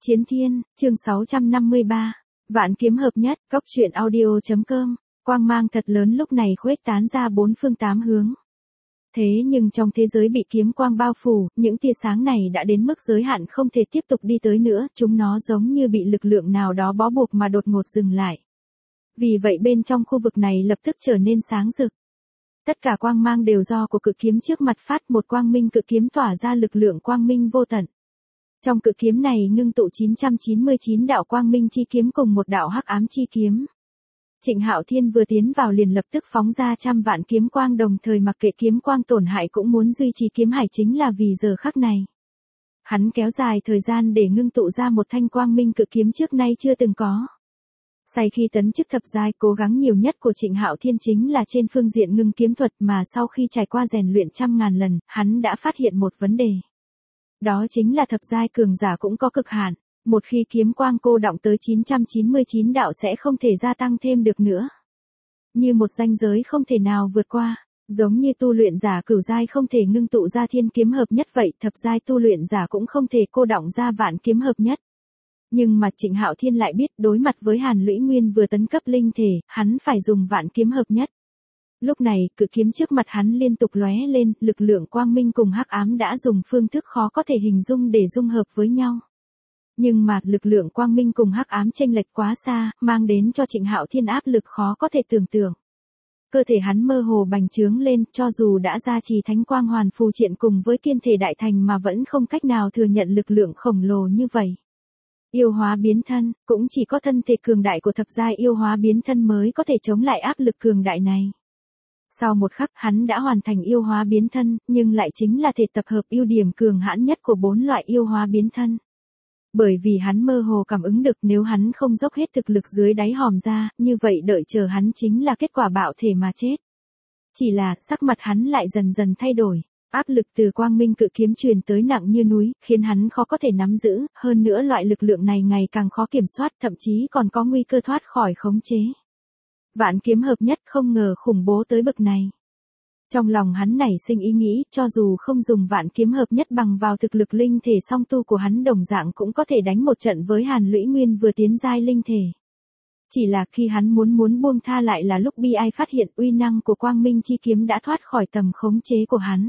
Chiến Thiên, chương 653. Vạn kiếm hợp nhất, Cốc truyện audio.com. Quang mang thật lớn lúc này khuếch tán ra bốn phương tám hướng. Thế nhưng trong thế giới bị kiếm quang bao phủ, những tia sáng này đã đến mức giới hạn không thể tiếp tục đi tới nữa, chúng nó giống như bị lực lượng nào đó bó buộc mà đột ngột dừng lại. Vì vậy bên trong khu vực này lập tức trở nên sáng rực. Tất cả quang mang đều do của cự kiếm trước mặt phát, một quang minh cự kiếm tỏa ra lực lượng quang minh vô tận. Trong cự kiếm này ngưng tụ 999 đạo quang minh chi kiếm cùng một đạo hắc ám chi kiếm. Trịnh Hạo Thiên vừa tiến vào liền lập tức phóng ra trăm vạn kiếm quang, đồng thời mặc kệ kiếm quang tổn hại cũng muốn duy trì kiếm hải, chính là vì giờ khắc này. Hắn kéo dài thời gian để ngưng tụ ra một thanh quang minh cự kiếm trước nay chưa từng có. Sau khi tấn chức thập giai, cố gắng nhiều nhất của Trịnh Hạo Thiên chính là trên phương diện ngưng kiếm thuật, mà sau khi trải qua rèn luyện trăm ngàn lần, hắn đã phát hiện một vấn đề. Đó chính là thập giai cường giả cũng có cực hạn, một khi kiếm quang cô đọng tới 999 đạo sẽ không thể gia tăng thêm được nữa. Như một ranh giới không thể nào vượt qua, giống như tu luyện giả cửu giai không thể ngưng tụ ra thiên kiếm hợp nhất vậy, thập giai tu luyện giả cũng không thể cô đọng ra vạn kiếm hợp nhất. Nhưng mà Trịnh Hạo Thiên lại biết đối mặt với Hàn Lũy Nguyên vừa tấn cấp linh thể, hắn phải dùng vạn kiếm hợp nhất. Lúc này, cự kiếm trước mặt hắn liên tục lóe lên, lực lượng quang minh cùng hắc ám đã dùng phương thức khó có thể hình dung để dung hợp với nhau. Nhưng mà, lực lượng quang minh cùng hắc ám chênh lệch quá xa, mang đến cho Trịnh Hạo Thiên áp lực khó có thể tưởng tượng. Cơ thể hắn mơ hồ bành trướng lên, cho dù đã gia trì thánh quang hoàn phù triện cùng với kiên thể đại thành mà vẫn không cách nào thừa nhận lực lượng khổng lồ như vậy. Yêu hóa biến thân, cũng chỉ có thân thể cường đại của thập giai yêu hóa biến thân mới có thể chống lại áp lực cường đại này. Sau một khắc hắn đã hoàn thành yêu hóa biến thân, nhưng lại chính là thể tập hợp ưu điểm cường hãn nhất của bốn loại yêu hóa biến thân. Bởi vì hắn mơ hồ cảm ứng được nếu hắn không dốc hết thực lực dưới đáy hòm ra, như vậy đợi chờ hắn chính là kết quả bạo thể mà chết. Chỉ là sắc mặt hắn lại dần dần thay đổi. Áp lực từ quang minh cự kiếm truyền tới nặng như núi, khiến hắn khó có thể nắm giữ, hơn nữa loại lực lượng này ngày càng khó kiểm soát, thậm chí còn có nguy cơ thoát khỏi khống chế. Vạn kiếm hợp nhất không ngờ khủng bố tới bậc này. Trong lòng hắn nảy sinh ý nghĩ, cho dù không dùng vạn kiếm hợp nhất bằng vào thực lực linh thể song tu của hắn đồng dạng cũng có thể đánh một trận với Hàn Lũy Nguyên vừa tiến giai linh thể. Chỉ là khi hắn muốn buông tha lại là lúc bi ai phát hiện uy năng của quang minh chi kiếm đã thoát khỏi tầm khống chế của hắn.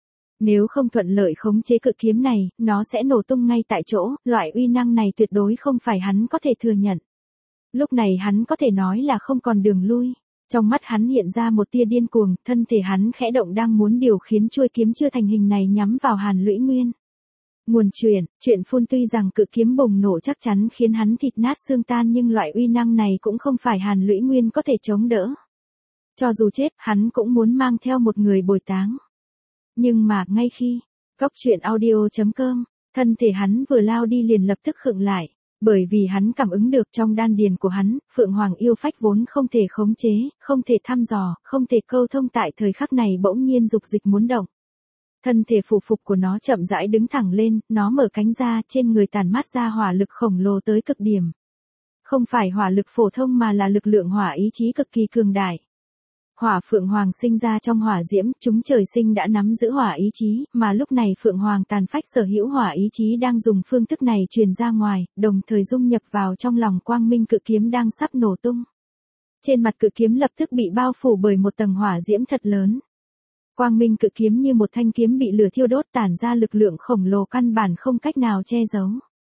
Nếu không thuận lợi khống chế cự kiếm này, nó sẽ nổ tung ngay tại chỗ, loại uy năng này tuyệt đối không phải hắn có thể thừa nhận. Lúc này hắn có thể nói là không còn đường lui. Trong mắt hắn hiện ra một tia điên cuồng, thân thể hắn khẽ động đang muốn điều khiến chuôi kiếm chưa thành hình này nhắm vào Hàn Lũy Nguyên. Nguồn chuyện phun tuy rằng cự kiếm bùng nổ chắc chắn khiến hắn thịt nát xương tan, nhưng loại uy năng này cũng không phải Hàn Lũy Nguyên có thể chống đỡ. Cho dù chết, hắn cũng muốn mang theo một người bồi táng. Nhưng mà ngay khi Cốc truyện audio.com, thân thể hắn vừa lao đi liền lập tức khựng lại, bởi vì hắn cảm ứng được trong đan điền của hắn, Phượng Hoàng yêu phách vốn không thể khống chế, không thể thăm dò, không thể câu thông tại thời khắc này bỗng nhiên dục dịch muốn động. Thân thể phù phục của nó chậm rãi đứng thẳng lên, nó mở cánh ra, trên người tàn mát ra hỏa lực khổng lồ tới cực điểm. Không phải hỏa lực phổ thông mà là lực lượng hỏa ý chí cực kỳ cường đại. Hỏa Phượng Hoàng sinh ra trong hỏa diễm, chúng trời sinh đã nắm giữ hỏa ý chí, mà lúc này Phượng Hoàng tàn phách sở hữu hỏa ý chí đang dùng phương thức này truyền ra ngoài, đồng thời dung nhập vào trong lòng quang minh cự kiếm đang sắp nổ tung. Trên mặt cự kiếm lập tức bị bao phủ bởi một tầng hỏa diễm thật lớn. Quang minh cự kiếm như một thanh kiếm bị lửa thiêu đốt, tản ra lực lượng khổng lồ căn bản không cách nào che giấu.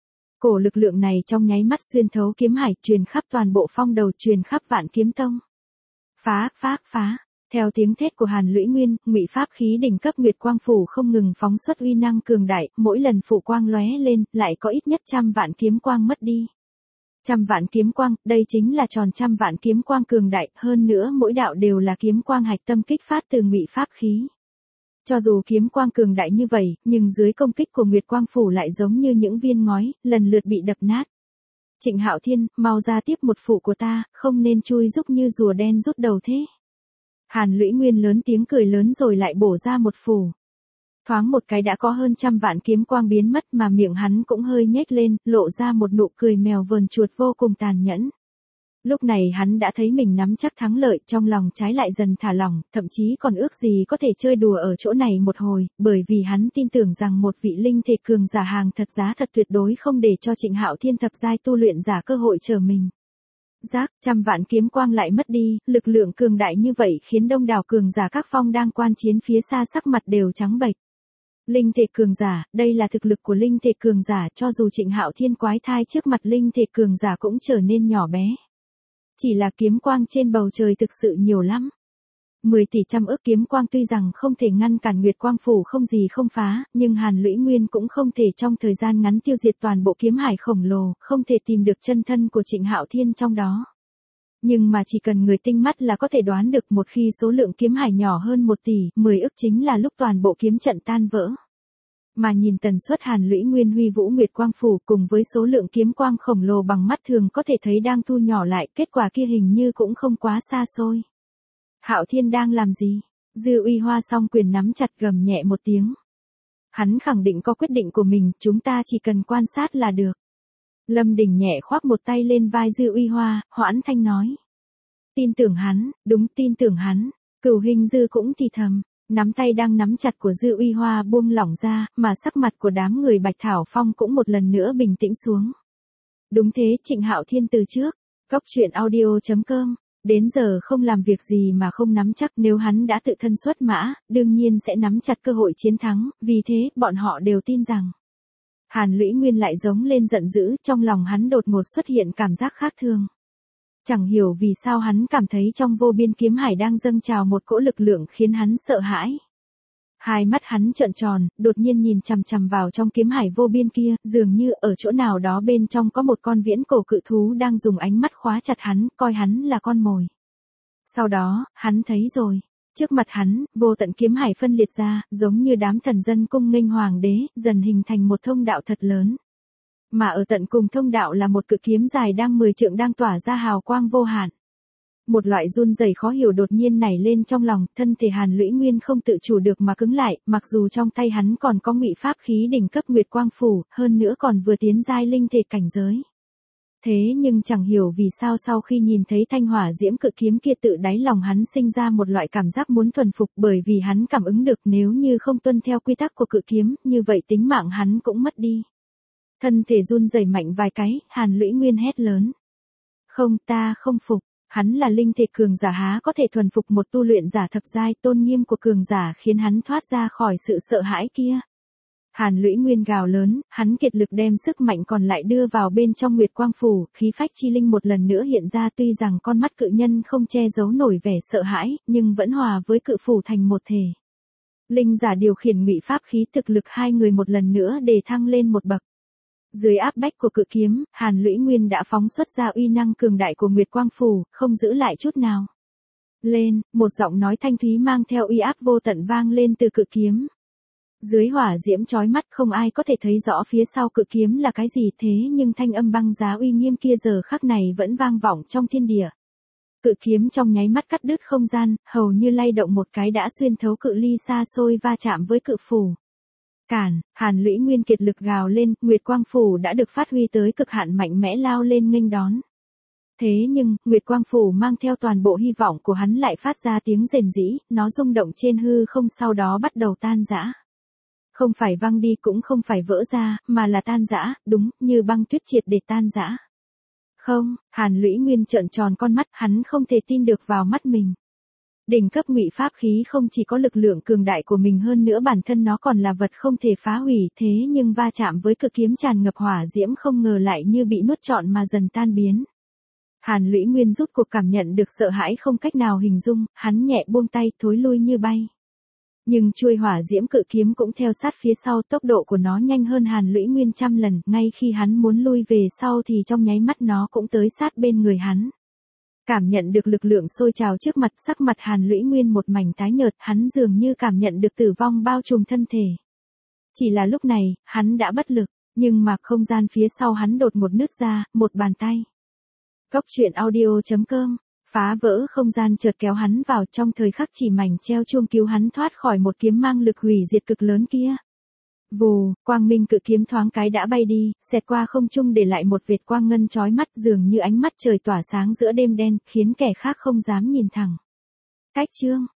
Cổ lực lượng này trong nháy mắt xuyên thấu kiếm hải, truyền khắp toàn bộ phong đầu, truyền khắp Vạn Kiếm Tông. Phá. Theo tiếng thét của Hàn Lũy Nguyên, ngụy pháp khí đỉnh cấp Nguyệt Quang phủ không ngừng phóng xuất uy năng cường đại, mỗi lần phủ quang lóe lên, lại có ít nhất 100 vạn kiếm quang mất đi. 100 vạn kiếm quang, đây chính là tròn 100 vạn kiếm quang cường đại, hơn nữa mỗi đạo đều là kiếm quang hạch tâm kích phát từ ngụy pháp khí. Cho dù kiếm quang cường đại như vậy, nhưng dưới công kích của Nguyệt Quang phủ lại giống như những viên ngói, lần lượt bị đập nát. Trịnh Hạo Thiên, mau ra tiếp một phủ của ta, không nên chui rúc như rùa đen rút đầu thế. Hàn Lũy Nguyên lớn tiếng cười lớn rồi lại bổ ra một phủ. Thoáng một cái đã có hơn 100 vạn kiếm quang biến mất, mà miệng hắn cũng hơi nhếch lên, lộ ra một nụ cười mèo vờn chuột vô cùng tàn nhẫn. Lúc này hắn đã thấy mình nắm chắc thắng lợi, trong lòng trái lại dần thả lỏng, thậm chí còn ước gì có thể chơi đùa ở chỗ này một hồi, bởi vì hắn tin tưởng rằng một vị linh thể cường giả hàng thật giá thật tuyệt đối không để cho Trịnh Hạo Thiên thập giai tu luyện giả cơ hội chờ mình. Giác, trăm vạn kiếm quang lại mất đi, lực lượng cường đại như vậy khiến đông đảo cường giả các phong đang quan chiến phía xa sắc mặt đều trắng bệch. Linh thể cường giả, đây là thực lực của linh thể cường giả, cho dù Trịnh Hạo Thiên quái thai trước mặt linh thể cường giả cũng trở nên nhỏ bé. Chỉ là kiếm quang trên bầu trời thực sự nhiều lắm. 10 tỷ trăm ức kiếm quang tuy rằng không thể ngăn cản Nguyệt Quang Phủ không gì không phá, nhưng Hàn Lũy Nguyên cũng không thể trong thời gian ngắn tiêu diệt toàn bộ kiếm hải khổng lồ, không thể tìm được chân thân của Trịnh Hạo Thiên trong đó. Nhưng mà chỉ cần người tinh mắt là có thể đoán được một khi số lượng kiếm hải nhỏ hơn 1 tỷ, 10 ức chính là lúc toàn bộ kiếm trận tan vỡ. Mà nhìn tần suất Hàn Lũy Nguyên huy vũ Nguyệt Quang Phủ cùng với số lượng kiếm quang khổng lồ bằng mắt thường có thể thấy đang thu nhỏ lại, kết quả kia hình như cũng không quá xa xôi. Hạo Thiên đang làm gì? Dư Uy Hoa song quyền nắm chặt gầm nhẹ một tiếng. Hắn khẳng định có quyết định của mình, chúng ta chỉ cần quan sát là được. Lâm Đình nhẹ khoác một tay lên vai Dư Uy Hoa, hoãn thanh nói. Tin tưởng hắn, đúng tin tưởng hắn. Cửu Hình Dư cũng thì thầm, nắm tay đang nắm chặt của Dư Uy Hoa buông lỏng ra, mà sắc mặt của đám người Bạch Thảo Phong cũng một lần nữa bình tĩnh xuống. Đúng thế, Trịnh Hạo Thiên từ trước. Cốc truyện audio.com. Đến giờ không làm việc gì mà không nắm chắc, nếu hắn đã tự thân xuất mã, đương nhiên sẽ nắm chặt cơ hội chiến thắng, vì thế, bọn họ đều tin rằng. Hàn Lũy Nguyên lại giống lên giận dữ, trong lòng hắn đột ngột xuất hiện cảm giác khác thường. Chẳng hiểu vì sao hắn cảm thấy trong vô biên kiếm hải đang dâng trào một cỗ lực lượng khiến hắn sợ hãi. Hai mắt hắn trợn tròn, đột nhiên nhìn chằm chằm vào trong kiếm hải vô biên kia, dường như ở chỗ nào đó bên trong có một con viễn cổ cự thú đang dùng ánh mắt khóa chặt hắn, coi hắn là con mồi. Sau đó, hắn thấy rồi. Trước mặt hắn, vô tận kiếm hải phân liệt ra, giống như đám thần dân cung nghênh hoàng đế, dần hình thành một thông đạo thật lớn. Mà ở tận cùng thông đạo là một cự kiếm dài đang 10 trượng đang tỏa ra hào quang vô hạn. Một loại run rẩy khó hiểu đột nhiên nảy lên trong lòng, thân thể Hàn Lũy Nguyên không tự chủ được mà cứng lại, mặc dù trong tay hắn còn có ngụy pháp khí đỉnh cấp Nguyệt Quang Phủ, hơn nữa còn vừa tiến giai linh thể cảnh giới. Thế nhưng chẳng hiểu vì sao sau khi nhìn thấy thanh hỏa diễm cự kiếm kia tự đáy lòng hắn sinh ra một loại cảm giác muốn thuần phục, bởi vì hắn cảm ứng được nếu như không tuân theo quy tắc của cự kiếm, như vậy tính mạng hắn cũng mất đi. Thân thể run rẩy mạnh vài cái, Hàn Lũy Nguyên hét lớn. Không, ta không phục. Hắn là linh thể cường giả há có thể thuần phục một tu luyện giả thập giai, tôn nghiêm của cường giả khiến hắn thoát ra khỏi sự sợ hãi kia. Hàn Lũy Nguyên gào lớn, hắn kiệt lực đem sức mạnh còn lại đưa vào bên trong Nguyệt Quang Phủ, khí phách chi linh một lần nữa hiện ra, tuy rằng con mắt cự nhân không che giấu nổi vẻ sợ hãi, nhưng vẫn hòa với cự phủ thành một thể. Linh giả điều khiển ngụy pháp khí, thực lực hai người một lần nữa đề thăng lên một bậc. Dưới áp bách của cự kiếm, Hàn Lũy Nguyên đã phóng xuất ra uy năng cường đại của Nguyệt Quang Phủ, không giữ lại chút nào. Lên, một giọng nói thanh thúy mang theo uy áp vô tận vang lên từ cự kiếm. Dưới hỏa diễm chói mắt không ai có thể thấy rõ phía sau cự kiếm là cái gì, thế nhưng thanh âm băng giá uy nghiêm kia giờ khắc này vẫn vang vọng trong thiên địa. Cự kiếm trong nháy mắt cắt đứt không gian, hầu như lay động một cái đã xuyên thấu cự ly xa xôi va chạm với cự phủ. Cản, Hàn Lũy Nguyên kiệt lực gào lên, Nguyệt Quang Phủ đã được phát huy tới cực hạn mạnh mẽ lao lên nghênh đón. Thế nhưng, Nguyệt Quang Phủ mang theo toàn bộ hy vọng của hắn lại phát ra tiếng rền rĩ, nó rung động trên hư không sau đó bắt đầu tan rã. Không phải văng đi cũng không phải vỡ ra, mà là tan rã, đúng, như băng tuyết triệt để tan rã. Không, Hàn Lũy Nguyên trợn tròn con mắt, hắn không thể tin được vào mắt mình. Đỉnh cấp ngụy pháp khí không chỉ có lực lượng cường đại của mình, hơn nữa bản thân nó còn là vật không thể phá hủy, thế nhưng va chạm với cự kiếm tràn ngập hỏa diễm không ngờ lại như bị nuốt trọn mà dần tan biến. Hàn Lũy Nguyên rút cuộc cảm nhận được sợ hãi không cách nào hình dung, hắn nhẹ buông tay thối lui như bay. Nhưng chuôi hỏa diễm cự kiếm cũng theo sát phía sau, tốc độ của nó nhanh hơn Hàn Lũy Nguyên trăm lần, ngay khi hắn muốn lui về sau thì trong nháy mắt nó cũng tới sát bên người hắn. Cảm nhận được lực lượng sôi trào trước mặt, sắc mặt Hàn Lũy Nguyên một mảnh tái nhợt, hắn dường như cảm nhận được tử vong bao trùm thân thể. Chỉ là lúc này, hắn đã bất lực, nhưng mà không gian phía sau hắn đột ngột nứt ra, một bàn tay. Cốc truyện audio.com, phá vỡ không gian chợt kéo hắn vào, trong thời khắc chỉ mảnh treo chuông cứu hắn thoát khỏi một kiếm mang lực hủy diệt cực lớn kia. Vù, quang minh cự kiếm thoáng cái đã bay đi, xẹt qua không trung để lại một vệt quang ngân chói mắt dường như ánh mắt trời tỏa sáng giữa đêm đen, khiến kẻ khác không dám nhìn thẳng. Cách chương